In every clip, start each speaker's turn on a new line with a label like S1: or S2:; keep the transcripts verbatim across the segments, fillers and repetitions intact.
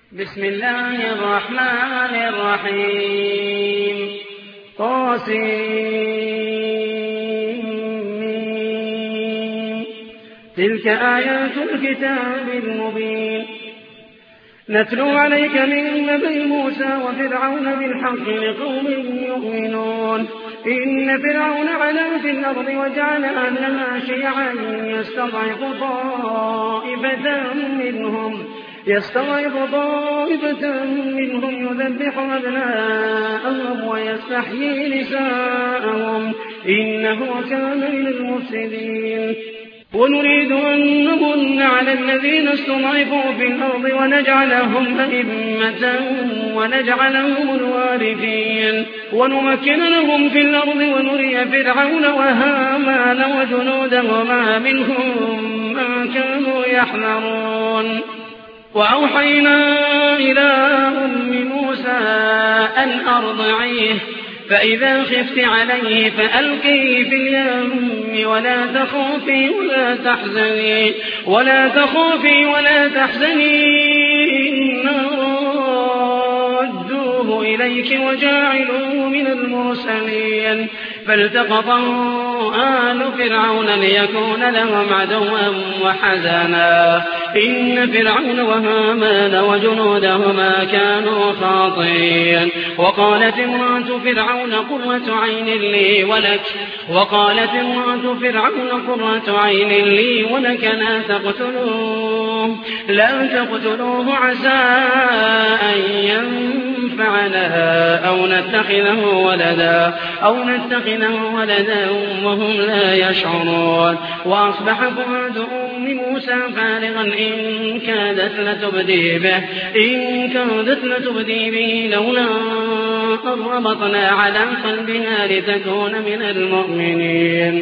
S1: بسم الله الرحمن الرحيم طاسمين تلك آيات الكتاب المبين نتلو عليك من نبي موسى وفرعون بالحق لقوم يؤمنون إن فرعون علا في الأرض وجعل أهلها شيعا يستضعف طائفة منهم يستضعف طائفة منهم يذبح أبناءهم ويستحيي نساءهم إنه كان من المفسدين ونريد أن نمن على الذين استضعفوا في الأرض ونجعلهم أئمة ونجعلهم الوارثين ونمكن لهم في الأرض ونري فرعون وهامان وجنودهما منهم ما كانوا يحذرون وأوحينا إلى أم موسى أن أرضعيه فإذا خفت عليه فألقيه في اليم ولا تخافي ولا تحزني ولا تخافي ولا تحزني إنا رادوه إليك وجاعلوه من المرسلين فالتقطه آل فرعون ليكون لهم عدوا وحزنا إن فرعون وهامان وجنودهما كانوا خاطئين وقالت امرأة فرعون قرة عين لي ولك وقالت امرأة فرعون قرة عين لي ولك لا تقتلوه لا تقتلوه عسى أن ينفعنا أو نتخذه ولدا أو نتخذه ولدا وهم لا يشعرون وأصبح فؤاد أم موسى فارغا إن كادت لتبدي به إن كادت لتبدي به لولا أن ربطنا على قلبها لتكون من المؤمنين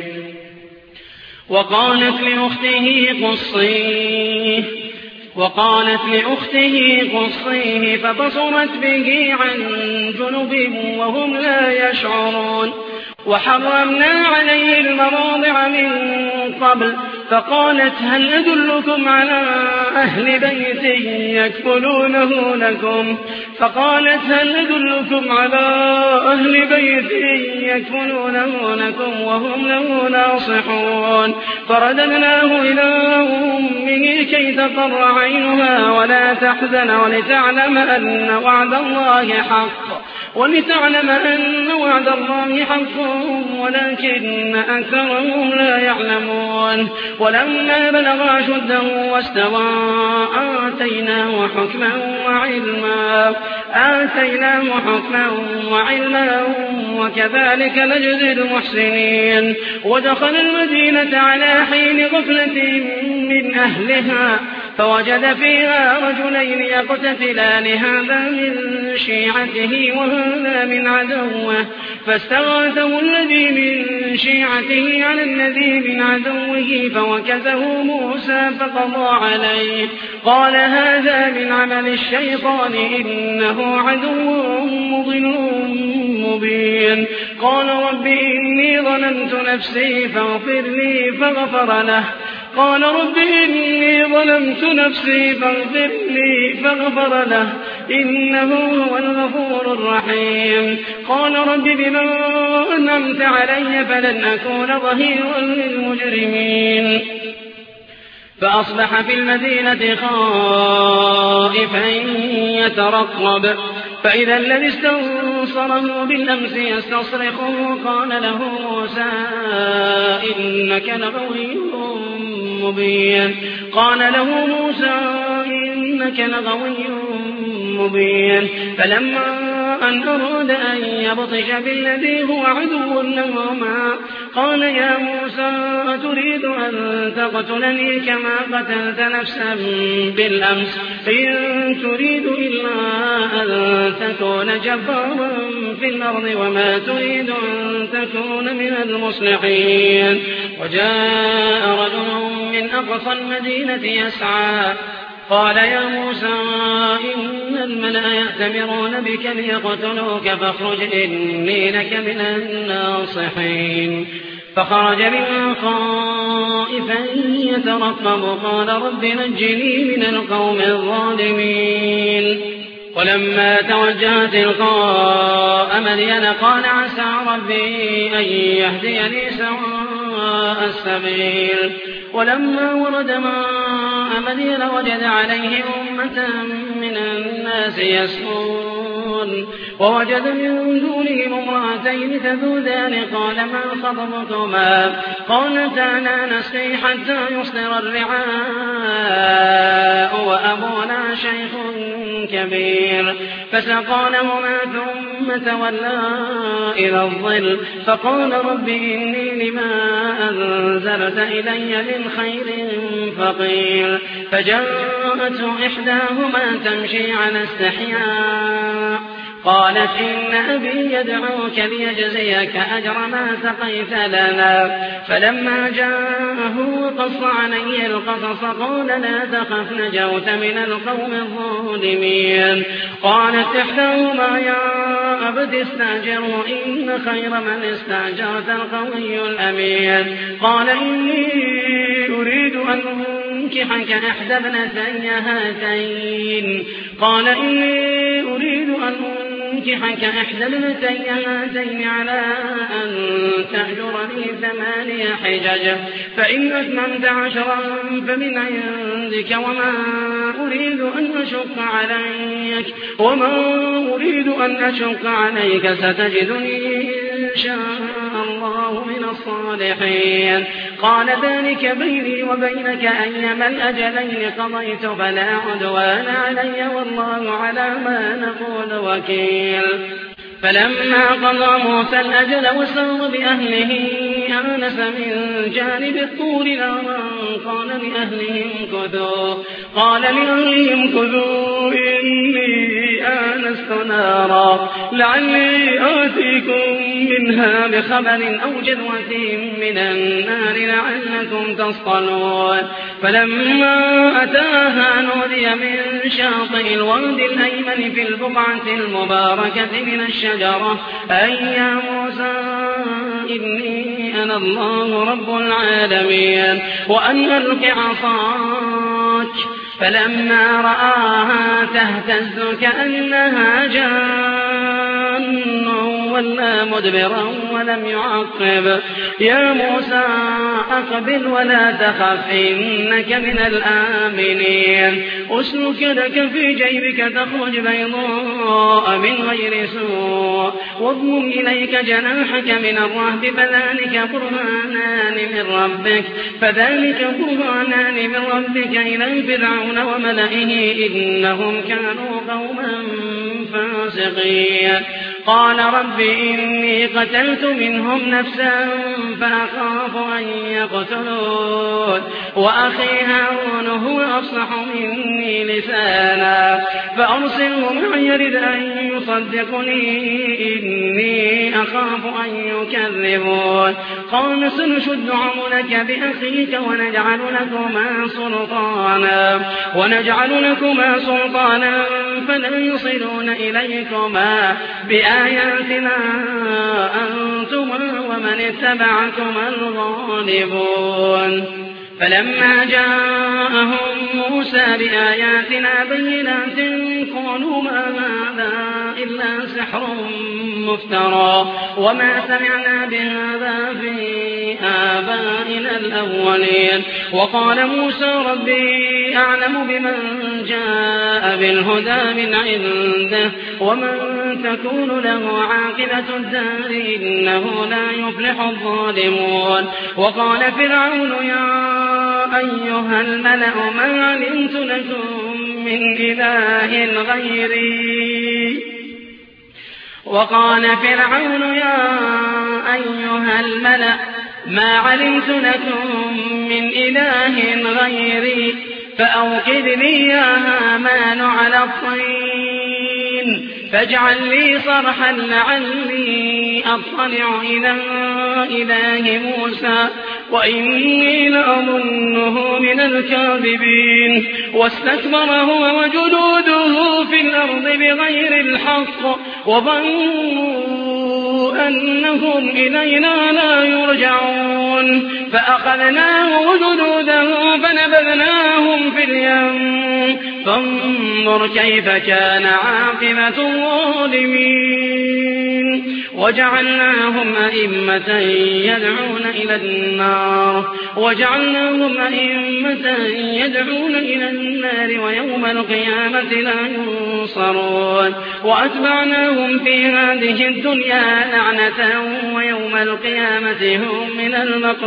S1: وقالت لأخته قصيه وقالت لأخته قصيه فبصرت به عن جنب وهم لا يشعرون وحرمنا عليه المراضع من قبل فقالت هل أدلكم على أهل بيت يكفلونه لكم فقالت هل أدلكم على أهل بيت يكفلونه لكم وهم له ناصحون فرددناه إلى أمه كي تقر عينها ولا تحزن ولتعلم أن وعد الله حق ولتعلم أن وعد الله حق ولكن أكثرهم لا يعلمون ولما بلغ أشده واستوى آتيناه حكما وعلما آتيناه حكما وعلما وكذلك نجزي المحسنين ودخل المدينة على حين غفلة من أهلها فوجد فيها رجلين يقتتلان هذا من شيعته وهذا من عدوه فاستغاثه الذي من شيعته على الذي من عدوه فوكزه موسى فقضى عليه قال هذا من عمل الشيطان إنه عدو مضل مبين قال رب إني ظلمت نفسي فاغفر لي فغفر له قال رب إني ظلمت نفسي فاغفر لي فغفر له إنه هو الغفور الرحيم قال رب بما أنعمت علي فلن أكون ظهيرا للمجرمين فأصبح في المدينة خائفا يترقب فإذا الذي استنصره بالأمس يستصرخه قال له موسى إنك لغوي مبين قال له موسى إنك لغوي مبين فلما أن أراد أن يبطش بالذي هو عدو لهما قال يا موسى أتريد أن تقتلني كما قتلت نفسا بالأمس إن تريد إلا أن تكون جبارا في الأرض وما تريد أن تكون من المصلحين وجاء رجل من أقصى المدينة يسعى قال يا موسى إن الملأ يأتمرون بك ليقتلوك فاخرج إني لك من الناصحين فخرج منها خائفا يترقب قال رب نجني من القوم الظالمين ولما توجه تلقاء مدين قال عسى ربي أن يهديني سواء السبيل ولما ورد ماء مدين وجد عليه أمة من الناس يسقون ووجد من دونهم امرأتين تذودان قال ما خطبكما قالتا لا نسقي حتى يصدر الرعاء وأبونا شيخ كبير فسقى لهما ثم تولى إلى الظل فقال رب إني لما أنزلت إلي من خير فقير فجاءته إحداهما تمشي على استحياء قالت إن أبي يدعوك ليجزيك أجر ما سقيت لنا فلما جاءه وقص عليه القصص قال لا تخف نجوت من القوم الظالمين قالت إحداهما يا أبت استأجره إن خير من استأجرت القوي الأمين قال إني أريد أن أنكحك إحدى ابنتي هاتين قال إني أريد أن أنكحك إحدى ابنتي هاتين على أن تأجرني ثماني حجج فإن أتممت عشرا فمن عندك وما أريد أن أشق عليك وما أريد أن أشق عليك ستجدني إن شاء الله من الصالحين قال ذلك بيني وبينك أيما الأجلين قضيت فلا عدوان علي والله على ما نقول وكيل فلما قضى موسى الأجل وسار بأهله آنس من جانب الطور نارا قال لأهلهم كثوا قال لأهلهم كثوا إني آنست نارا لعلي آتيكم منها بخبر أو جذوة من النار لعلكم تصطلون فلما أتاها نودي من شاطئ الواد الأيمن في البقعة المباركة من الشجرة أي يا موسى إني أنا الله رب العالمين وأن ألق عصاك فلما رآها تهتز كأنها جان ولا مدبرا ولم يعقب يا موسى أقبل ولا تخف إنك من الآمنين أسلك لك في جيبك تخرج بيضاء من غير سوء واضمم إليك جناحك من الرهب فذلك برهانان من ربك فذلك برهانان من ربك إلى فرعون وملئه إنهم كانوا قوما فاسقين قال رب إني قتلت منهم نفسا فأخاف أن يقتلون وأخي هارون هو أفصح مني لسانا فأرسله معي يرد أن يصدقني إني أخاف أن يكذبون قال سنشد عضلك بأخيك ونجعل لكما سلطانا ونجعل لكما سلطانا فلا يصلون إليكما بآياتنا أنتما ومن اتبعكما الغالبون فلما جاءهم موسى بآياتنا بينات قالوا ما هذا إلا سحر مفترى وما سمعنا بهذا في آبائنا الأولين وقال موسى ربي أعلم بمن جاء بالهدى من عنده ومن تكون له عاقبة الدار إنه لا يفلح الظالمون وقال فرعون يا أيها الملأ ما علمت لكم من إله غيري وقال فرعون يا أيها الملأ ما علمت لكم من إله غيري فأوقد لي يا هامان على الطين فاجعل لي صرحا لعلي أطلع إلى إله موسى وإني لأظنه من الكاذبين واستكبر هو وجنوده في الأرض بغير الحق وظنوا أنهم إلينا لا يرجعون فأخذناه وجنوده فنبذناهم في اليم فانظر كيف كان عاقبة الظالمين وجعلناهم أئمة يدعون إلى النار وجعلناهم أئمة يدعون إلى النار ويوم القيامة لا ينصرون وأتبعناهم في هذه الدنيا لعنة ويوم القيامة هم من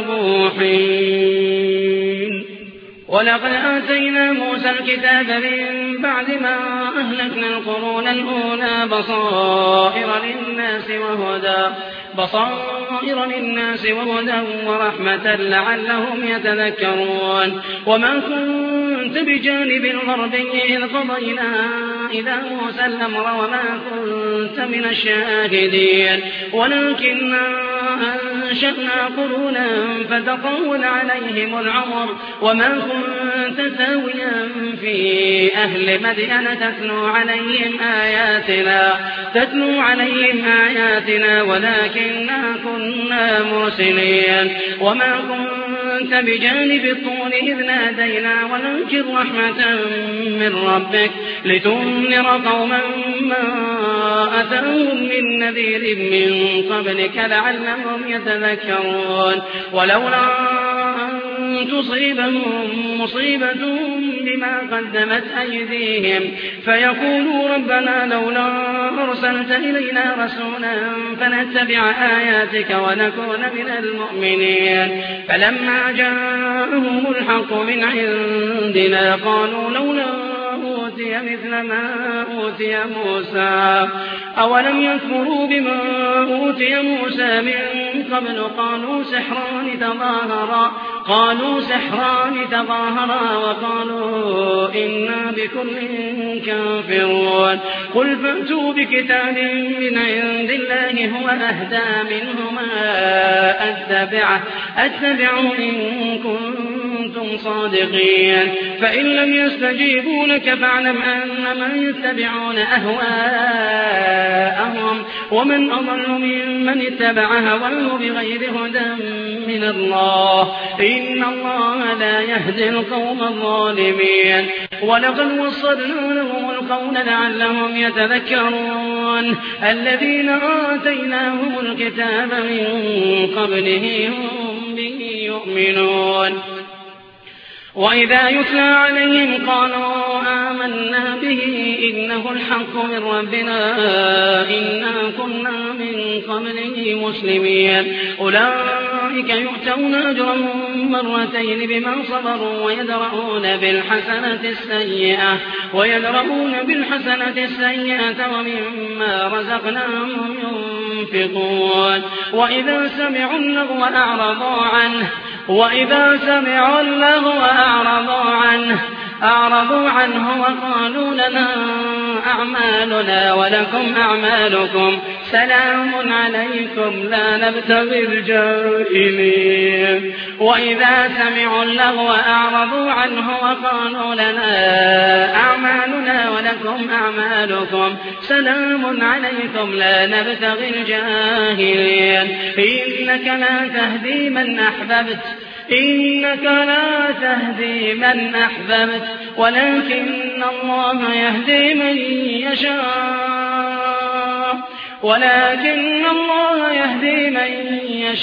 S1: المقبوحين ولقد آتينا موسى الكتاب من بعد ما أهلكنا القرون الأولى بصائر للناس وهدى بصائر للناس وهدى ورحمة لعلهم يتذكرون وما كنت بجانب الغربي إذ قضينا إلى موسى الأمر وما كنت من الشاهدين ولكننا أنشأنا قرونا فتطول عليهم العمر وما كنت ثاويا في أهل مدين تتلو عليهم آياتنا تتلو عليهم آياتنا ولكننا كنا مرسلين وما كنت بجانب الطور إذ نادينا ولكن رحمة من ربك لتنذر قوما ما أتاهم من نذير من قبلك لعلهم يتذكرون ولولا أن تصيبهم مصيبة بما قدمت أيديهم فيقولوا ربنا لولا أرسلت إلينا رسولا فنتبع آياتك ونكون من المؤمنين فلما جاءهم الحق من عندنا قالوا لولا أوتي مثل ما أوتي موسى أولم يكفروا بما أوتي موسى من قبل قالوا سحران تظاهرا قالوا سحران تظاهرا وقالوا إنا بكل كافرون قل فأتوا بكتاب من عند الله هو أهدى منهما أتبعه أتبعه إن كنتم صادقين فإن لم يستجيبوا لك فاعلم أنما يتبعون أهواءهم ومن أضل ممن اتبع هواه بغير هدى من الله إن الله لا يهدي القوم الظالمين ولقد وصلنا لهم القول لعلهم يتذكرون الذين آتيناهم الكتاب من قبله هم به يؤمنون وإذا يتلى عليهم قالوا آمنا به إنه الحق من ربنا إنا كنا من قبله مسلمين أولئك يؤتون أجرهم مرتين بما صبروا ويدرؤون بالحسنة السيئة ويدرؤون بالحسنة السيئة ومما رزقناهم ينفقون وإذا سمعوا اللغو أعرضوا عنه وإذا سمعوا اللغو أعرضوا عنه أعرضوا عنه وقالوا لنا أعمالنا ولكم أعمالكم سلام عليكم لا نبتغي الجاهلين وإذا سمعوا اللغو أعرضوا عنه وقالوا لنا أعمالنا ولكم أعمالكم سلام عليكم لا نبتغي الجاهلين إنك لا تهدي من أحببت إنك لا تهدي من أحببت ولكن الله يهدي من يشاء ولكن الله يهدي من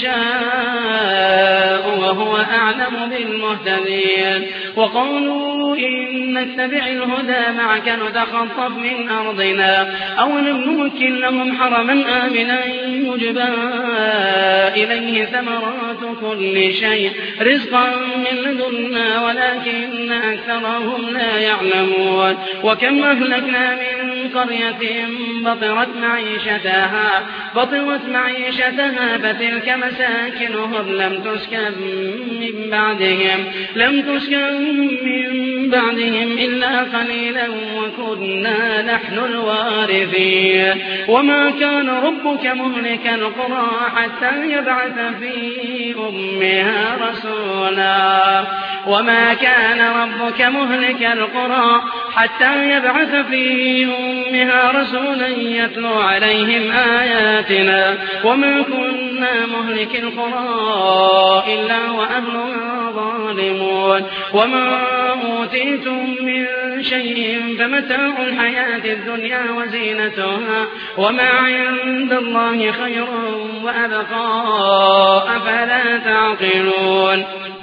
S1: يشاء وهو أعلم بالمهتدين وقالوا إن نتبع الهدى معك نتخطف من أرضنا أولم نمكن لهم حرما آمنا يجبى إليه ثمرات كل شيء رزقا من لدنا ولكن أكثرهم لا يعلمون وكم أهلكنا من قرية بطرت معيشتها بطرت معيشتها فتلك مساكنهم لم تسكن من بعدهم لم تسكن من بعدهم إلا قليلا وكنا نحن الوارثين وما كان ربك مهلك القرى حتى يبعث في أمها رسولا وما كان ربك مهلك القرى حتى يبعث في أمها رسولا يتلو عليهم آياتنا وما كنا مهلك القرى إلا وأهلها ظالمون وما أوتيتم من شيء فمتاع الحياة الدنيا وزينتها وما عند الله خير وأبقى أفلا تعقلون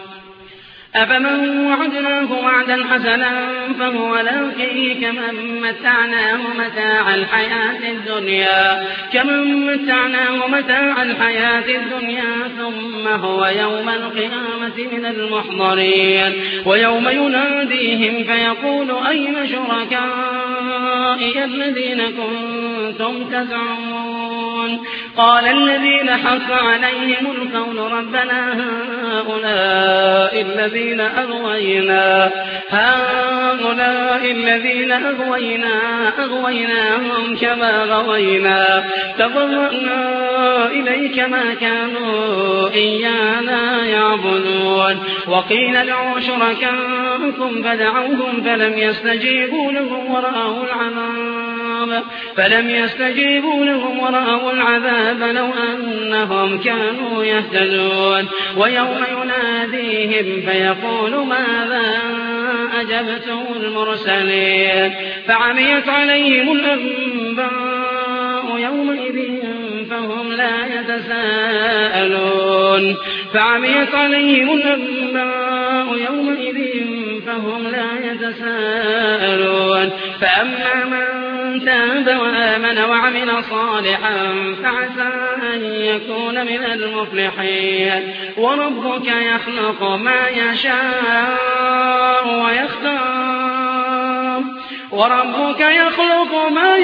S1: أفمن وعدناه وعدا حسنا فهو لاقيه كمن متعناه متاع الحياة الدنيا كمن متعناه متاع الحياة الدنيا ثم هو يوم القيامة من المحضرين ويوم يناديهم فيقول أين شركائي الذين كنتم تزعمون قال الذين حق عليهم القول ربنا هؤلاء الذين أغوينا هؤلاء الذين أغوينا أغويناهم كما غوينا تضرعنا إليك ما كانوا إيانا يعبدون وقيل ادعوا شركاءكم فدعوهم فلم يستجيبوا لهم ورأوا العذاب فلم يستجيبوا لهم ورأوا العذاب لو أنهم كانوا يهتدون ويوم يناديهم فيقول ماذا أجبتم المرسلين فعميت عليهم الأنباء يومئذ فهم لا يتساءلون فعميت عليهم الأنباء يومئذ فهم لا يتساءلون فأما من تاب وآمن وعمل صالحا فعسى أن يكون من المفلحين وربك يخلق ما يشاء ويختار وربك يخلق ما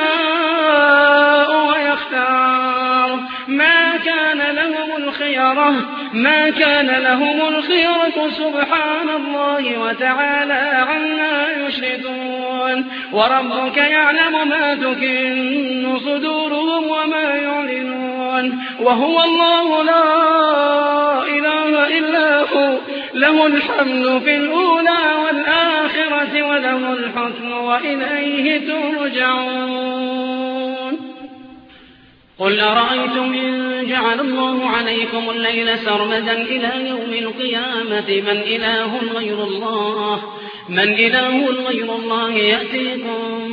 S1: يشاء ويختار ما كان لهم الخيرة ما كان لهم الخيرة سبحان الله وتعالى عما يشركون وربك يعلم ما تكن صدورهم وما يعلنون وهو الله لا إله إلا هو له الحمد في الأولى والآخرة وله الحكم وإليه ترجعون قل أرأيتم إن جعل الله عليكم الليل سرمدا إلى يوم القيامة من إله غير الله من إله غير الله يأتيكم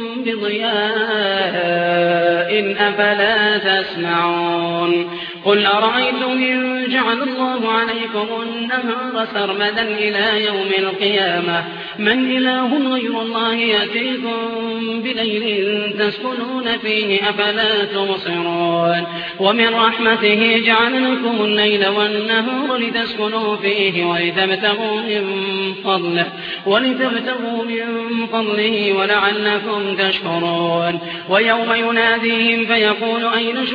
S1: بضياء أفلا تسمعون قل أرأيتم إن جعل الله عليكم النهار سرمدا إلى يوم القيامة من إله غير الله يأتيكم بليل تسكنون فيه أفلا تبصرون ومن رحمته جعل لكم الليل والنهار لتسكنوا فيه ولتبتغوا من فضله ولتبتغوا من فضله ولعلكم تشكرون ويوم يناديهم فيقول أين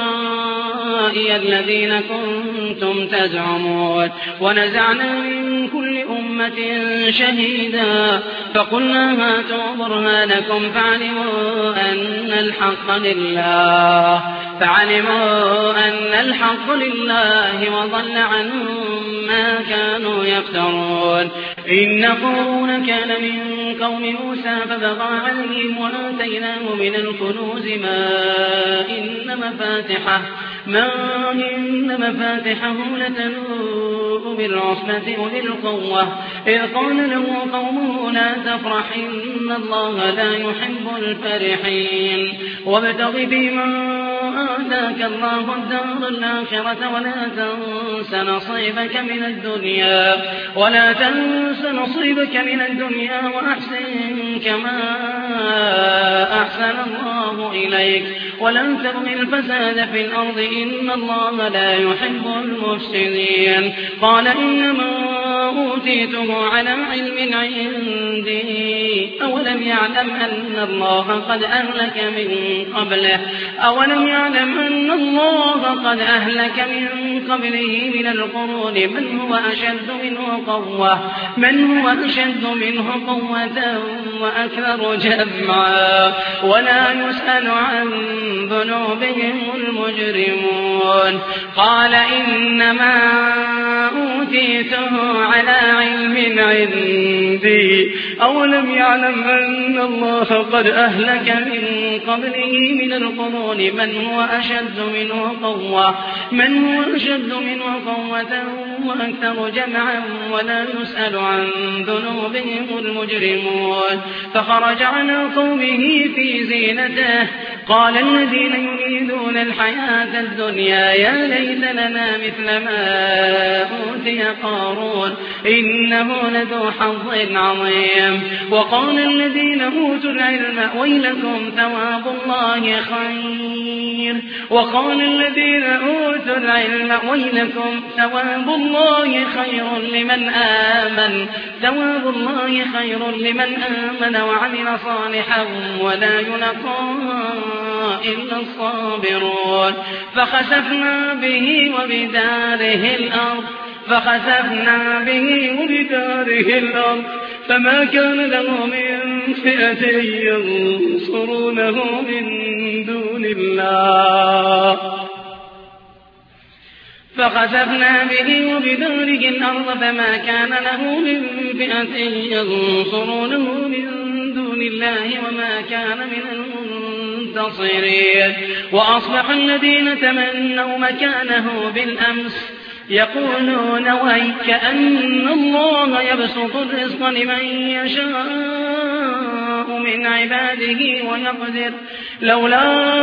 S1: شركائي الذين كنتم تزعمون ونزعنا من كل أمة شهيدا فقلنا هاتوا برهانكم فعلموا أن الحق لله فعلموا أن الحق لله وضل عنهم ما كانوا يفترون إن قارون كان من قوم موسى فبغى عليهم وآتيناه من الكنوز ما إن مفاتحه ما إن مفاتحه لتنوء بالعصبة أولي القوة إذ قال له قومه لا تفرح إن الله لا يحب الفرحين وابتغ فيما آتاك الله الدار الآخرة ولا تنس نصيبك من الدنيا ولا تنس نصيبك من الدنيا وأحسن كما أحسن الله إليك ولا تبغ الفساد في الأرض إن الله لا يحب المفسدين قال إنما أوتيته على علم عندي أولم يعلم أن الله قد أهلك من قبله أولم يعلم أن الله قد أهلك من قبله من القرون من هو أشد منه قوة من هو أشد منه قوة وأكثر جمعا ولا يسأل عن ذنوبهم المجرمون قال إنما أوتيته على على علم عندي أولم يعلم أن الله قد أهلك من قبله من القرون من هو أشد منه قوة من هو أشد منه قوة وأكثر جمعا ولا يسأل عن ذنوبهم المجرمون فخرج على قومه في زينته قال الذين يريدون الحياة الدنيا يا ليت لنا مثل ما أوتي قارون إنه لذو حظ عظيم وقال الذين أوتوا العلم ويلكم ثواب الله خير وقال الذين أوتوا العلم ويلكم ثواب الله خير لمن آمن ثواب الله خير لمن آمن وعمل صالحا ولا يلقاها إلا الصابرون فخسفنا به وبداره الأرض فخسفنا به وبداره الأرض فما كان له من فئة ينصرونه من دون الله فخسفنا به وبداره الأرض فما كان له من فئة ينصرونه من دون الله وما كان من المنتصرين وأصبح الذين تمنوا مكانه بالأمس يقولون ويك أن الله يبسط الرزق لمن يشاء من عباده ويقدر لولا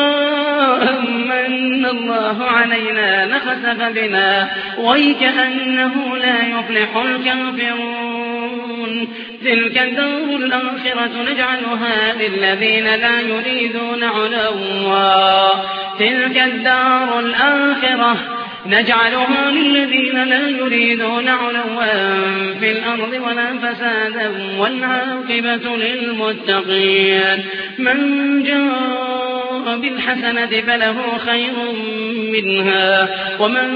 S1: أمن الله علينا لخسف بنا ويك أنه لا يفلح الكافرون تلك الدار الآخرة نجعلها للذين لا يريدون علوا تلك الدار الآخرة نجعلها للذين لا يريدون علوا في الأرض ولا فسادا والعاقبة للمتقين من جاء بالحسنة فله خير منها ومن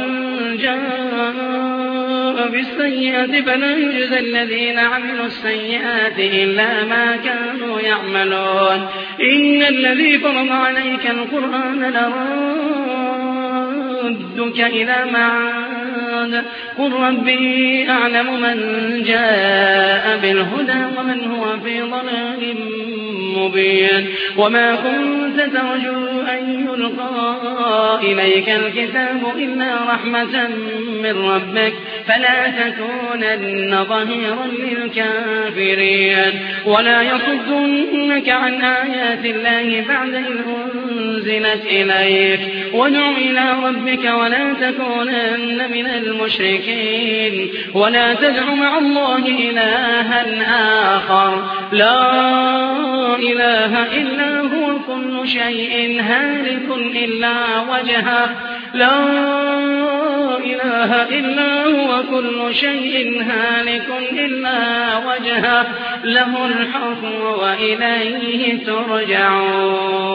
S1: جاء بالسيئة فلا يجزى الذين عملوا السيئات إلا ما كانوا يعملون إن الذي فرض عليك القرآن لرادك إلى معاد قل ربي أعلم من جاء بالهدى ومن هو في ضلال مبين وما كنت ترجو أن يلقى إليك الكتاب إلا رحمة من ربك فلا تكونن ظهيرا للكافرين ولا يصدنك عن آيات الله بعد إذ أنزلت إليك وادع إلى ربك ولا تكونن من المشركين ولا تدع مع الله إلها آخر لا إله إلا هو كل شيء هالك إلا وجهه لا إله إلا هو كل شيء هالك إلا وجهه له الحكم وإليه ترجعون